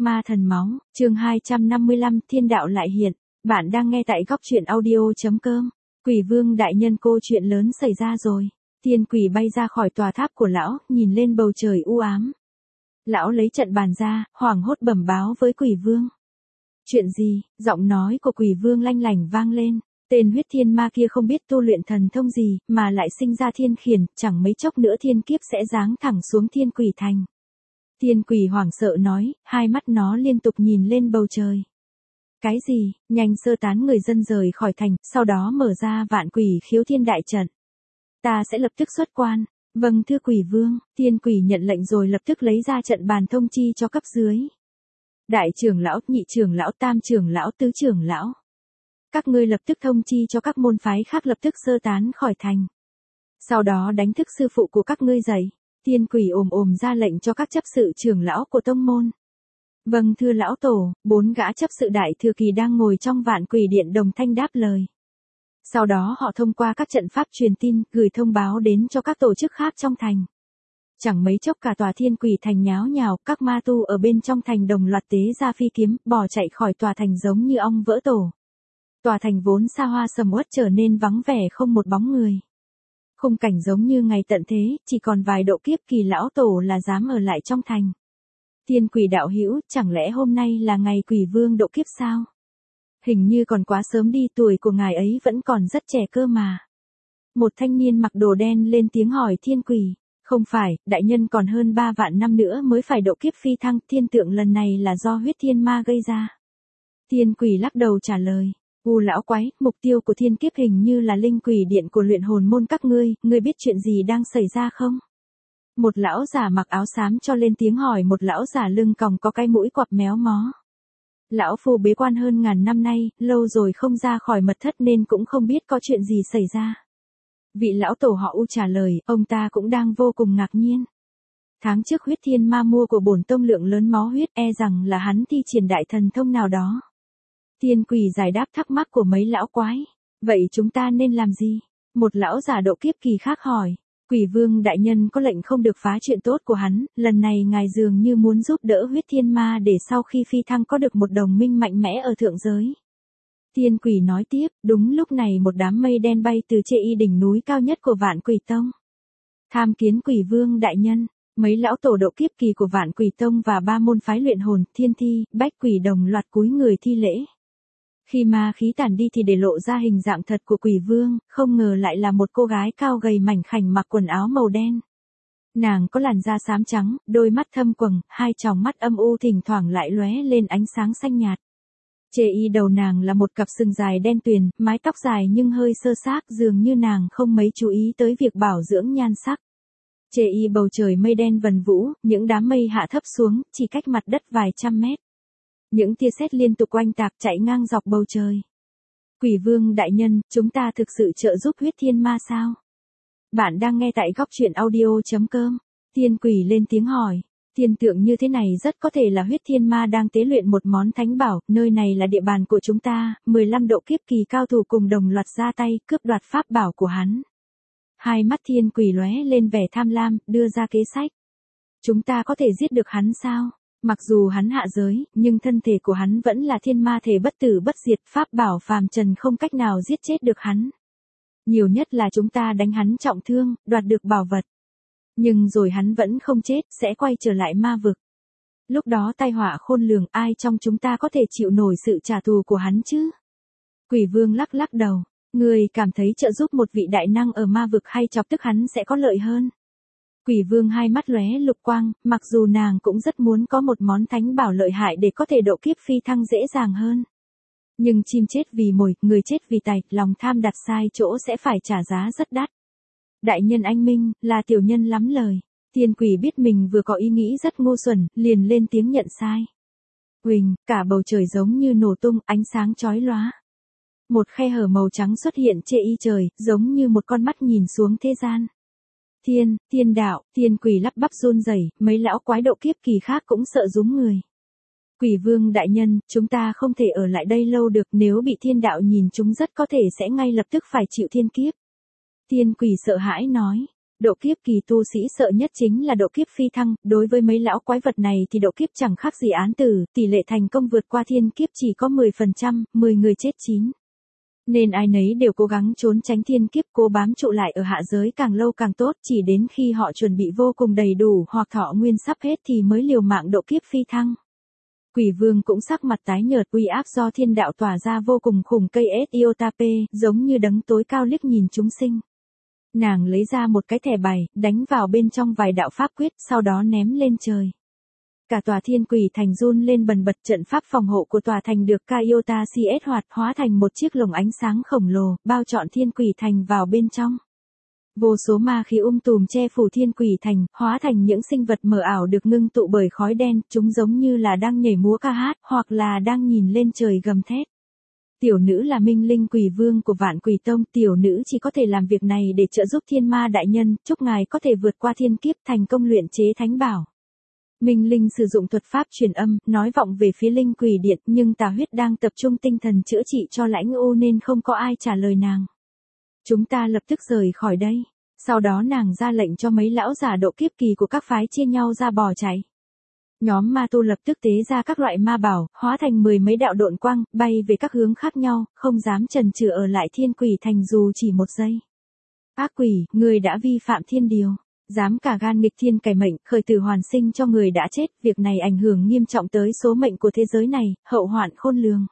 Ma thần máu, chương 255 thiên đạo lại hiện. Bạn đang nghe tại góc truyện audio.com. Quỷ vương đại nhân, cô chuyện lớn xảy ra rồi. Thiên quỷ bay ra khỏi tòa tháp của lão, nhìn lên bầu trời u ám. Lão lấy trận bàn ra, hoảng hốt bẩm báo với quỷ vương. Chuyện gì? Giọng nói của quỷ vương lanh lảnh vang lên. Tên huyết thiên ma kia không biết tu luyện thần thông gì, mà lại sinh ra thiên khiển, chẳng mấy chốc nữa thiên kiếp sẽ giáng thẳng xuống thiên quỷ thành. Thiên quỷ hoảng sợ nói, hai mắt nó liên tục nhìn lên bầu trời. Cái gì? Nhanh sơ tán người dân rời khỏi thành, sau đó mở ra vạn quỷ khiếu thiên đại trận. Ta sẽ lập tức xuất quan. Vâng thưa quỷ vương. Thiên quỷ nhận lệnh rồi lập tức lấy ra trận bàn thông chi cho cấp dưới. Đại trưởng lão, nhị trưởng lão, tam trưởng lão, tứ trưởng lão. Các ngươi lập tức thông chi cho các môn phái khác lập tức sơ tán khỏi thành. Sau đó đánh thức sư phụ của các ngươi dậy. Thiên quỷ ồm ra lệnh cho các chấp sự trưởng lão của tông môn. Vâng thưa lão tổ. 4 gã chấp sự đại thừa kỳ đang ngồi trong vạn quỷ điện đồng thanh đáp lời. Sau đó họ thông qua các trận pháp truyền tin, gửi thông báo đến cho các tổ chức khác trong thành. Chẳng mấy chốc cả tòa thiên quỷ thành nháo nhào, các ma tu ở bên trong thành đồng loạt tế ra phi kiếm, bỏ chạy khỏi tòa thành giống như ong vỡ tổ. Tòa thành vốn xa hoa sầm uất trở nên vắng vẻ không một bóng người. Khung cảnh giống như ngày tận thế, chỉ còn vài độ kiếp kỳ lão tổ là dám ở lại trong thành. Thiên quỷ đạo hữu, chẳng lẽ hôm nay là ngày quỷ vương độ kiếp sao? Hình như còn quá sớm đi, tuổi của ngài ấy vẫn còn rất trẻ cơ mà. Một thanh niên mặc đồ đen lên tiếng hỏi thiên quỷ. Không phải, đại nhân còn hơn 3 vạn năm nữa mới phải độ kiếp phi thăng, thiên tượng lần này là do huyết thiên ma gây ra. Thiên quỷ lắc đầu trả lời. Lão quái, mục tiêu của thiên kiếp hình như là linh quỷ điện của luyện hồn môn các ngươi biết chuyện gì đang xảy ra không? Một lão giả mặc áo xám cho lên tiếng hỏi một lão giả lưng còng có cái mũi quặp méo mó. Lão phu bế quan hơn ngàn năm nay, lâu rồi không ra khỏi mật thất nên cũng không biết có chuyện gì xảy ra. Vị lão tổ họ U trả lời, ông ta cũng đang vô cùng ngạc nhiên. Tháng trước huyết thiên ma mua của bổn tông lượng lớn máu huyết, e rằng là hắn thi triển đại thần thông nào đó. Thiên quỷ giải đáp thắc mắc của mấy lão quái. Vậy chúng ta nên làm gì? Một lão giả độ kiếp kỳ khác hỏi. Quỷ vương đại nhân có lệnh không được phá chuyện tốt của hắn, lần này ngài dường như muốn giúp đỡ huyết thiên ma để sau khi phi thăng có được một đồng minh mạnh mẽ ở thượng giới. Thiên quỷ nói tiếp, đúng lúc này một đám mây đen bay từ Chê Y đỉnh núi cao nhất của Vạn Quỷ Tông. Tham kiến quỷ vương đại nhân. Mấy lão tổ độ kiếp kỳ của Vạn Quỷ Tông và 3 môn phái luyện hồn, thiên thi, bách quỷ đồng loạt cúi người thi lễ. Khi ma khí tản đi thì để lộ ra hình dạng thật của quỷ vương, không ngờ lại là một cô gái cao gầy mảnh khảnh mặc quần áo màu đen. Nàng có làn da xám trắng, đôi mắt thâm quầng, hai tròng mắt âm u thỉnh thoảng lại lóe lên ánh sáng xanh nhạt. Chê Y đầu nàng là một cặp sừng dài đen tuyền, mái tóc dài nhưng hơi sơ xác, dường như nàng không mấy chú ý tới việc bảo dưỡng nhan sắc. Chê Y bầu trời mây đen vần vũ, những đám mây hạ thấp xuống, chỉ cách mặt đất vài trăm mét. Những tia sét liên tục oanh tạc chạy ngang dọc bầu trời. Quỷ vương đại nhân, chúng ta thực sự trợ giúp huyết thiên ma sao? Bạn đang nghe tại góc truyện audio.com. Thiên quỷ lên tiếng hỏi. Thiên tượng như thế này rất có thể là huyết thiên ma đang tế luyện một món thánh bảo, nơi này là địa bàn của chúng ta, 15 độ kiếp kỳ cao thủ cùng đồng loạt ra tay cướp đoạt pháp bảo của hắn. Hai mắt thiên quỷ lóe lên vẻ tham lam, đưa ra kế sách. Chúng ta có thể giết được hắn sao? Mặc dù hắn hạ giới, nhưng thân thể của hắn vẫn là thiên ma thể bất tử bất diệt, pháp bảo phàm trần không cách nào giết chết được hắn. Nhiều nhất là chúng ta đánh hắn trọng thương, đoạt được bảo vật. Nhưng rồi hắn vẫn không chết, sẽ quay trở lại ma vực. Lúc đó tai họa khôn lường, ai trong chúng ta có thể chịu nổi sự trả thù của hắn chứ? Quỷ vương lắc lắc đầu. Người cảm thấy trợ giúp một vị đại năng ở ma vực hay chọc tức hắn sẽ có lợi hơn? Quỷ vương hai mắt lóe lục quang, mặc dù nàng cũng rất muốn có một món thánh bảo lợi hại để có thể độ kiếp phi thăng dễ dàng hơn. Nhưng chim chết vì mồi, người chết vì tài, lòng tham đặt sai chỗ sẽ phải trả giá rất đắt. Đại nhân anh minh, là tiểu nhân lắm lời. Thiên quỷ biết mình vừa có ý nghĩ rất ngu xuẩn, liền lên tiếng nhận sai. Huỳnh, cả bầu trời giống như nổ tung, ánh sáng chói lóa. Một khe hở màu trắng xuất hiện Chê Y trời, giống như một con mắt nhìn xuống thế gian. Thiên đạo, thiên quỷ lắp bắp run rẩy, mấy lão quái độ kiếp kỳ khác cũng sợ rúm người. Quỷ vương đại nhân, chúng ta không thể ở lại đây lâu được, nếu bị thiên đạo nhìn chúng rất có thể sẽ ngay lập tức phải chịu thiên kiếp. Thiên quỷ sợ hãi nói. Độ kiếp kỳ tu sĩ sợ nhất chính là độ kiếp phi thăng, đối với mấy lão quái vật này thì độ kiếp chẳng khác gì án tử, tỷ lệ thành công vượt qua thiên kiếp chỉ có 10%, 10 người chết 9. Nên ai nấy đều cố gắng trốn tránh thiên kiếp, cố bám trụ lại ở hạ giới càng lâu càng tốt, chỉ đến khi họ chuẩn bị vô cùng đầy đủ hoặc thọ nguyên sắp hết thì mới liều mạng độ kiếp phi thăng. Quỷ vương cũng sắc mặt tái nhợt, uy áp do thiên đạo tỏa ra vô cùng khủng, cây Ethiotape, giống như đấng tối cao liếc nhìn chúng sinh. Nàng lấy ra một cái thẻ bài, đánh vào bên trong vài đạo pháp quyết, sau đó ném lên trời. Cả tòa thiên quỷ thành run lên bần bật, trận pháp phòng hộ của tòa thành được Kaiota CS hoạt hóa thành một chiếc lồng ánh sáng khổng lồ, bao trọn thiên quỷ thành vào bên trong. Vô số ma khí tùm che phủ thiên quỷ thành, hóa thành những sinh vật mờ ảo được ngưng tụ bởi khói đen, chúng giống như là đang nhảy múa ca hát, hoặc là đang nhìn lên trời gầm thét. Tiểu nữ là minh linh quỷ vương của Vạn Quỷ Tông, tiểu nữ chỉ có thể làm việc này để trợ giúp thiên ma đại nhân, chúc ngài có thể vượt qua thiên kiếp, thành công luyện chế thánh bảo. Minh linh sử dụng thuật pháp truyền âm, nói vọng về phía linh quỷ điện, nhưng Tà Huyết đang tập trung tinh thần chữa trị cho Lãnh U nên không có ai trả lời nàng. Chúng ta lập tức rời khỏi đây. Sau đó nàng ra lệnh cho mấy lão giả độ kiếp kỳ của các phái chia nhau ra bỏ chạy. Nhóm ma tu lập tức tế ra các loại ma bảo, hóa thành 10 mấy đạo độn quang, bay về các hướng khác nhau, không dám chần chừ ở lại thiên quỷ thành dù chỉ một giây. Ác quỷ, người đã vi phạm thiên điều, dám cả gan nghịch thiên cải mệnh, khởi tử hoàn sinh cho người đã chết, việc này ảnh hưởng nghiêm trọng tới số mệnh của thế giới này, hậu hoạn khôn lường.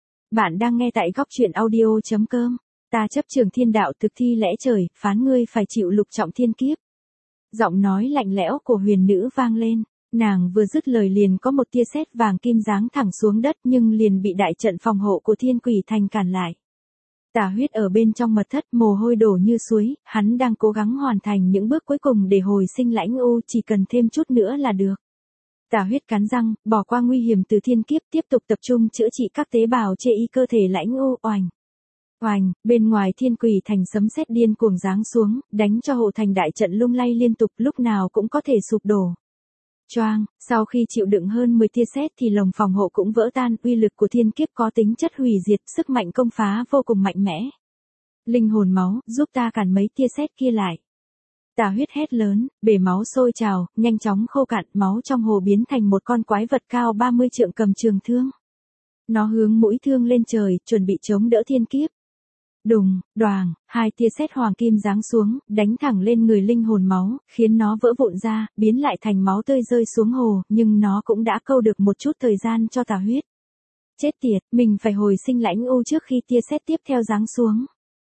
Bạn đang nghe tại góc truyện audio.com. Ta chấp trường thiên đạo thực thi lẽ trời, phán ngươi phải chịu lục trọng thiên kiếp. Giọng nói lạnh lẽo của huyền nữ vang lên, nàng vừa dứt lời liền có một tia sét vàng kim giáng thẳng xuống đất nhưng liền bị đại trận phòng hộ của thiên quỷ thành cản lại. Tà Huyết ở bên trong mật thất mồ hôi đổ như suối, hắn đang cố gắng hoàn thành những bước cuối cùng để hồi sinh Lãnh U, chỉ cần thêm chút nữa là được. Tà Huyết cắn răng, bỏ qua nguy hiểm từ thiên kiếp, tiếp tục tập trung chữa trị các tế bào chê y cơ thể Lãnh U. Oành. Oành, bên ngoài thiên quỷ thành sấm sét điên cuồng giáng xuống, đánh cho hộ thành đại trận lung lay liên tục, lúc nào cũng có thể sụp đổ. Choang, sau khi chịu đựng hơn 10 tia sét thì lồng phòng hộ cũng vỡ tan, uy lực của thiên kiếp có tính chất hủy diệt, sức mạnh công phá vô cùng mạnh mẽ. Linh hồn máu, giúp ta cản mấy tia sét kia lại. Tà Huyết hét lớn, bể máu sôi trào, nhanh chóng khô cạn, máu trong hồ biến thành một con quái vật cao 30 trượng cầm trường thương. Nó hướng mũi thương lên trời, chuẩn bị chống đỡ thiên kiếp. Đùng, đoàng, 2 tia sét hoàng kim giáng xuống, đánh thẳng lên người linh hồn máu, khiến nó vỡ vụn ra, biến lại thành máu tươi rơi xuống hồ, nhưng nó cũng đã câu được một chút thời gian cho Tà Huyết. Chết tiệt, mình phải hồi sinh Lãnh U trước khi tia sét tiếp theo giáng xuống.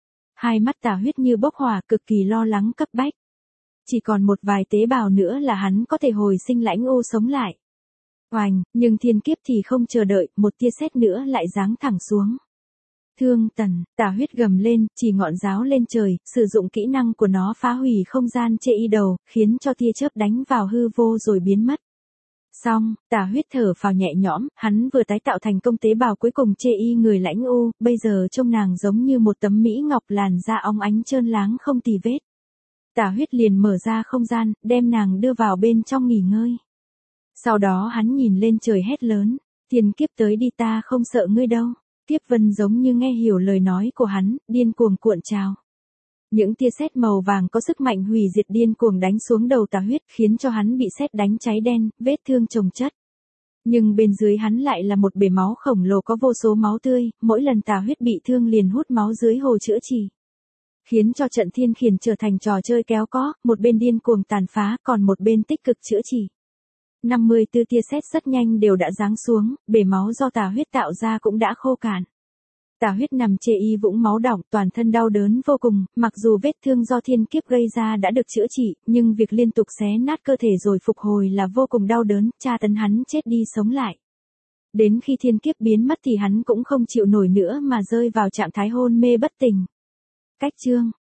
Hai mắt Tà Huyết như bốc hỏa, cực kỳ lo lắng cấp bách. Chỉ còn một vài tế bào nữa là hắn có thể hồi sinh Lãnh U sống lại. Oành, nhưng thiên kiếp thì không chờ đợi, một tia sét nữa lại giáng thẳng xuống. Thương tần, Tà Huyết gầm lên, chỉ ngọn giáo lên trời, sử dụng kỹ năng của nó phá hủy không gian chê y đầu, khiến cho tia chớp đánh vào hư vô rồi biến mất. Xong, Tà Huyết thở phào nhẹ nhõm, hắn vừa tái tạo thành công tế bào cuối cùng chê y người Lãnh U, bây giờ trông nàng giống như một tấm mỹ ngọc, làn da óng ánh trơn láng không tì vết. Tà Huyết liền mở ra không gian, đem nàng đưa vào bên trong nghỉ ngơi. Sau đó hắn nhìn lên trời hét lớn, thiên kiếp tới đi, ta không sợ ngươi đâu. Kiếp vân giống như nghe hiểu lời nói của hắn, điên cuồng cuộn trào. Những tia sét màu vàng có sức mạnh hủy diệt điên cuồng đánh xuống đầu Tà Huyết, khiến cho hắn bị sét đánh cháy đen, vết thương chồng chất. Nhưng bên dưới hắn lại là một bể máu khổng lồ có vô số máu tươi, mỗi lần Tà Huyết bị thương liền hút máu dưới hồ chữa trị. Khiến cho trận thiên khiển trở thành trò chơi kéo có, một bên điên cuồng tàn phá, còn một bên tích cực chữa trị. 54 tia sét rất nhanh đều đã giáng xuống, bể máu do Tà Huyết tạo ra cũng đã khô cạn. Tà Huyết nằm chê y vũng máu đọng, toàn thân đau đớn vô cùng, mặc dù vết thương do thiên kiếp gây ra đã được chữa trị, nhưng việc liên tục xé nát cơ thể rồi phục hồi là vô cùng đau đớn, tra tấn hắn chết đi sống lại. Đến khi thiên kiếp biến mất thì hắn cũng không chịu nổi nữa mà rơi vào trạng thái hôn mê bất tỉnh. Cách chương